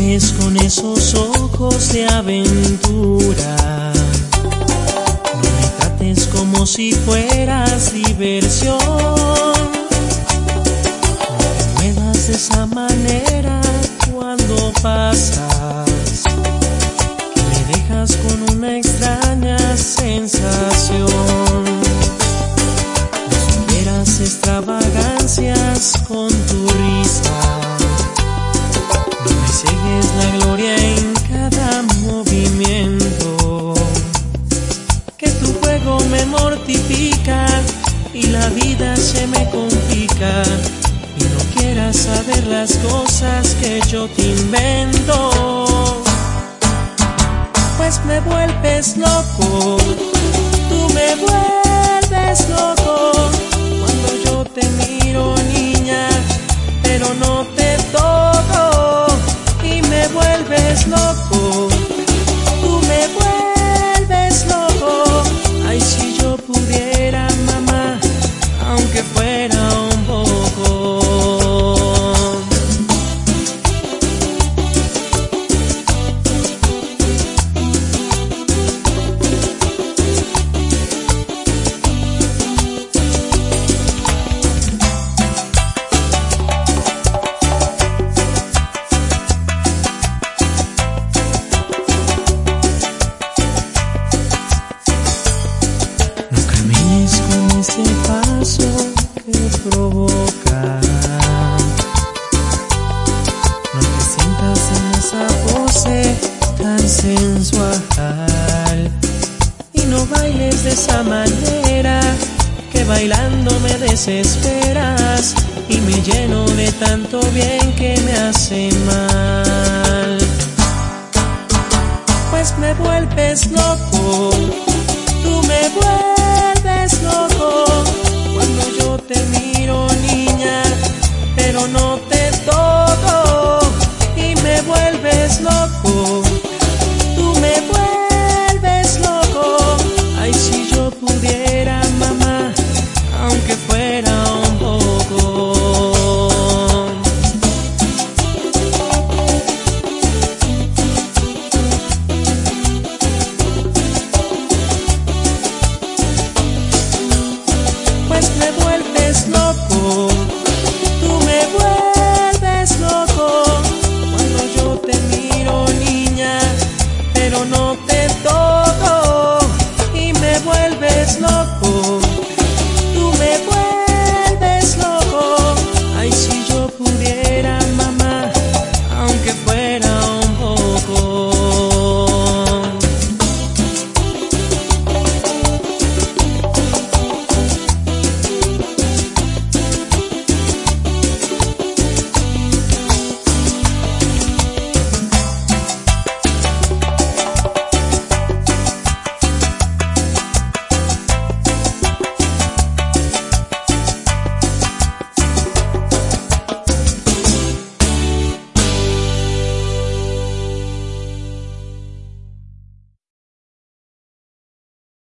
mires con esos ojos de aventura. No me trates como si fueras diversión. No te muevas de esa manera cuando pasas, que me dejas con una extraña sensación. No supieras extravagancias con tu risa. No me cegues la gloria en cada movimiento, que tu juego me mortifica y la vida se me complica, y no quieras saber las cosas que yo te invento. Pues me vuelves loco, tú me vuelves loco, cuando yo te miro, niña, pero no te toco. Y me vuelves loco, tú me vuelves loco. Ay, si yo pudiera, mamá, aunque fuera un poco. Ese paso que provoca, no te sientas en esa pose tan sensual, y no bailes de esa manera, que bailando me desesperas y me lleno de tanto bien que me hace mal. Pues me vuelves loco, tú me vuelves loco, cuando yo te miro, niña, pero no te toco. Y me vuelves loco,